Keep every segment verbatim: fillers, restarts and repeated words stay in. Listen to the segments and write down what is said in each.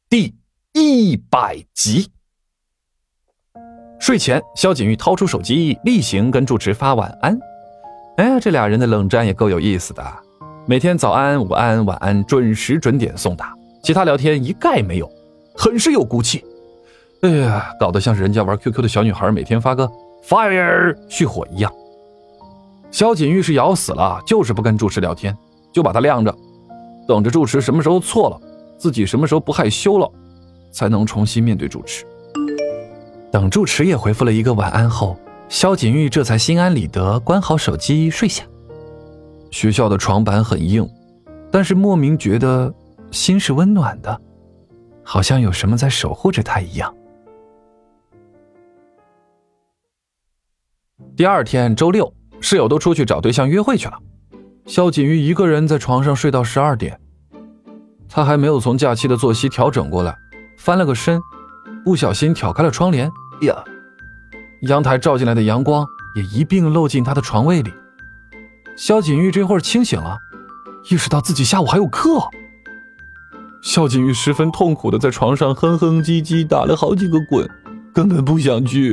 第一百集。睡前，萧景玉掏出手机，例行跟住持发晚安。哎，这俩人的冷战也够有意思的，每天早安、午安、晚安准时准点送达，其他聊天一概没有，很是有骨气。哎呀，搞得像是人家玩 Q Q 的小女孩每天发个 fire 续火一样。萧景玉是咬死了，就是不跟住持聊天，就把他晾着，等着住持什么时候错了，自己什么时候不害羞了，才能重新面对住持。等住持也回复了一个晚安后，萧景玉这才心安理得关好手机睡下。学校的床板很硬，但是莫名觉得心是温暖的，好像有什么在守护着他一样。第二天周六，室友都出去找对象约会去了，萧景玉一个人在床上睡到十二点。他还没有从假期的作息调整过来，翻了个身，不小心挑开了窗帘呀，阳台照进来的阳光也一并漏进他的床位里。萧景玉这会儿清醒了，意识到自己下午还有课。萧景玉十分痛苦地在床上哼哼唧唧打了好几个滚，根本不想去。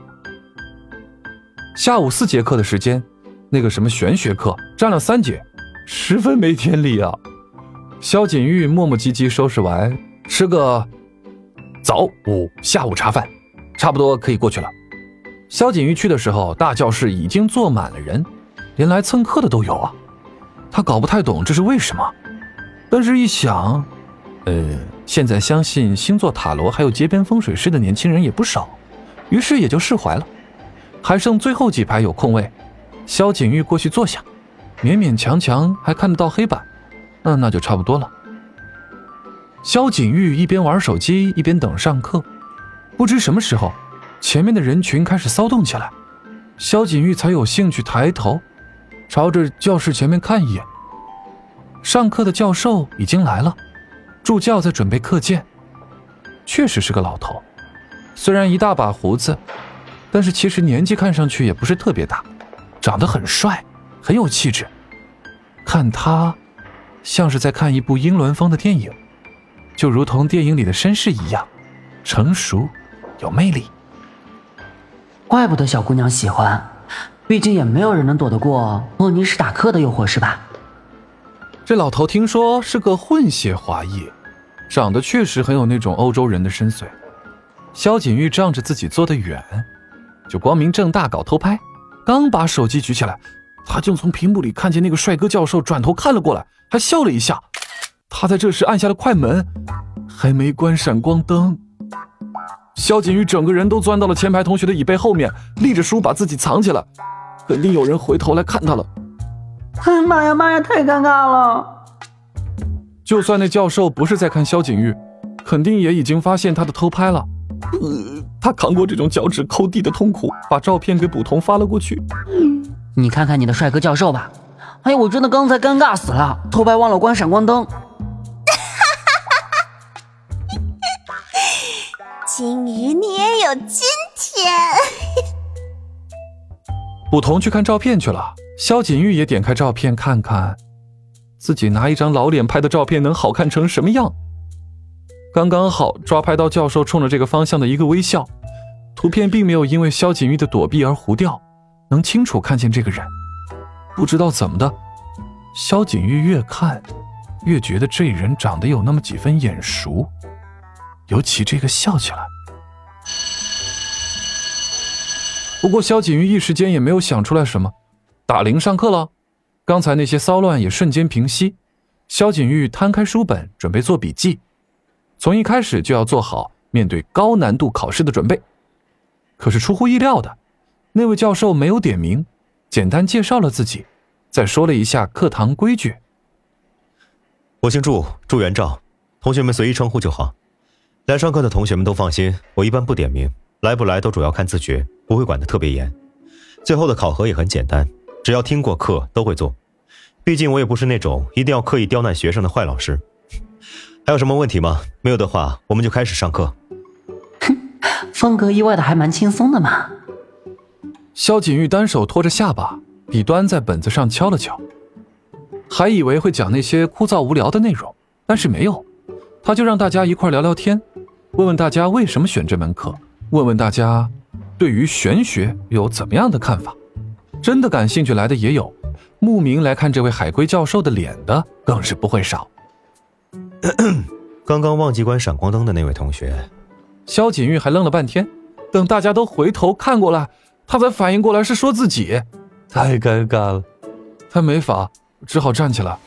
下午四节课的时间，那个什么玄学课占了三节，十分没天理啊。萧景玉磨磨唧唧收拾完，吃个早午下午茶饭，差不多可以过去了。萧景玉去的时候，大教室已经坐满了人，连来蹭课的都有啊。他搞不太懂这是为什么，但是一想，呃，现在相信星座塔罗还有街边风水师的年轻人也不少，于是也就释怀了。还剩最后几排有空位，萧景玉过去坐下，勉勉强强还看得到黑板，那那就差不多了。萧景玉一边玩手机一边等上课，不知什么时候前面的人群开始骚动起来，萧景玉才有兴趣抬头朝着教室前面看一眼。上课的教授已经来了，助教在准备课件，确实是个老头，虽然一大把胡子，但是其实年纪看上去也不是特别大，长得很帅，很有气质。看他像是在看一部英伦风的电影，就如同电影里的绅士一样，成熟有魅力。 怪不得小姑娘喜欢，毕竟也没有人能躲得过莫尼史塔克的诱惑，是吧？ 这老头听说是个混血华裔，长得确实很有那种欧洲人的深邃。萧景玉仗着自己坐得远，就光明正大搞偷拍，刚把手机举起来，他就从屏幕里看见那个帅哥教授转头看了过来，还笑了一下。他在这时按下了快门，还没关闪光灯。萧景玉整个人都钻到了前排同学的椅背后面，立着书把自己藏起来，肯定有人回头来看他了。 哎妈呀妈呀，太尴尬了！ 就算那教授不是在看萧景玉，肯定也已经发现他的偷拍了。呃，他扛过这种脚趾抠地的痛苦，把照片给捕童发了过去。 你看看你的帅哥教授吧，哎呀，我真的刚才尴尬死了，偷拍忘了关闪光灯。 金鱼，你也有今天。 捕童去看照片去了，萧景玉也点开照片看看，自己拿一张老脸拍的照片能好看成什么样。刚刚好抓拍到教授冲着这个方向的一个微笑，图片并没有因为萧景玉的躲避而糊掉，能清楚看见这个人。不知道怎么的，萧景玉越看越觉得这人长得有那么几分眼熟，尤其这个笑起来。不过萧景玉一时间也没有想出来什么，打铃上课了，刚才那些骚乱也瞬间平息。萧景玉摊开书本准备做笔记，从一开始就要做好面对高难度考试的准备。可是出乎意料的，那位教授没有点名，简单介绍了自己，再说了一下课堂规矩。 我姓祝，祝元照，同学们随意称呼就好。来上课的同学们都放心，我一般不点名，来不来都主要看自觉，不会管得特别严。最后的考核也很简单，只要听过课都会做。毕竟我也不是那种一定要刻意刁难学生的坏老师。还有什么问题吗？没有的话，我们就开始上课。 哼，风格意外的还蛮轻松的嘛。 萧景玉单手托着下巴，笔端在本子上敲了敲，还以为会讲那些枯燥无聊的内容，但是没有， 他就让大家一块聊聊天，问问大家为什么选这门课，问问大家对于玄学有怎么样的看法。真的感兴趣来的也有，慕名来看这位海龟教授的脸的更是不会少。 刚刚忘记关闪光灯的那位同学， 萧锦玉还愣了半天，等大家都回头看过来，他才反应过来是说自己，太尴尬了，他没法，只好站起来。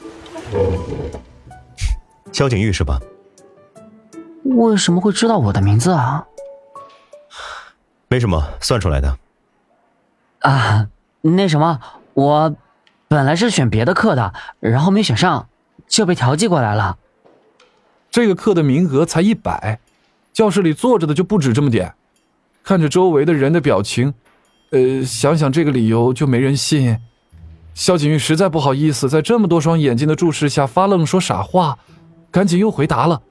萧景玉是吧？ 为什么会知道我的名字啊？ 没什么，算出来的。 啊，那什么，我本来是选别的课的，然后没选上，就被调剂过来了。 这个课的名额才一百，教室里坐着的就不止这么点。看着周围的人的表情，呃，想想这个理由就没人信。萧景玉实在不好意思，在这么多双眼睛的注视下发愣说傻话，赶紧又回答了。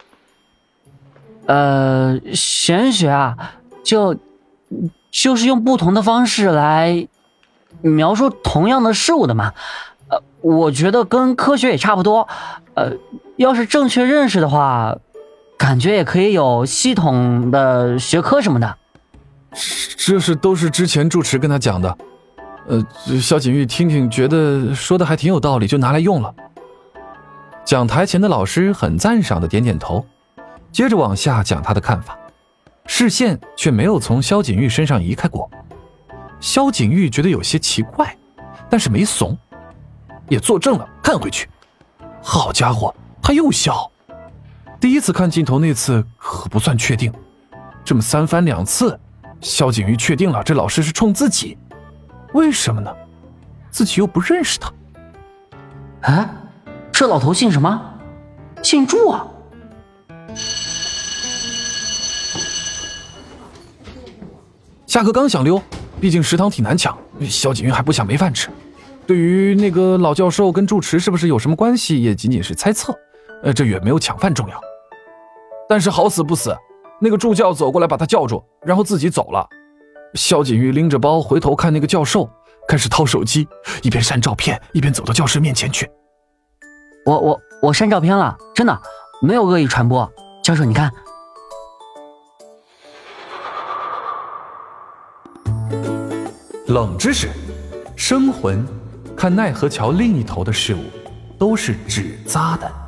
呃，玄学啊，就就是用不同的方式来描述同样的事物的嘛。呃，我觉得跟科学也差不多。呃，要是正确认识的话，感觉也可以有系统的学科什么的。 这是都是之前住持跟他讲的。呃，萧景玉听听，觉得说的还挺有道理，就拿来用了。讲台前的老师很赞赏的点点头，接着往下讲他的看法，视线却没有从萧景玉身上移开过。萧景玉觉得有些奇怪，但是没怂，也坐正了，看回去。好家伙，他又笑。第一次看镜头那次可不算确定，这么三番两次，萧景玉确定了这老师是冲自己。为什么呢？自己又不认识他。 哎，这老头姓什么？姓祝啊。 下课刚想溜，毕竟食堂挺难抢，萧景玉还不想没饭吃。对于那个老教授跟住持是不是有什么关系，也仅仅是猜测，呃，这远没有抢饭重要。但是好死不死，那个助教走过来把他叫住，然后自己走了。萧景玉拎着包回头看那个教授，开始掏手机，一边删照片一边走到教室面前去。 我我我删照片了，真的没有恶意传播。教授你看。 冷知识：生魂看奈何桥另一头的事物都是纸扎的。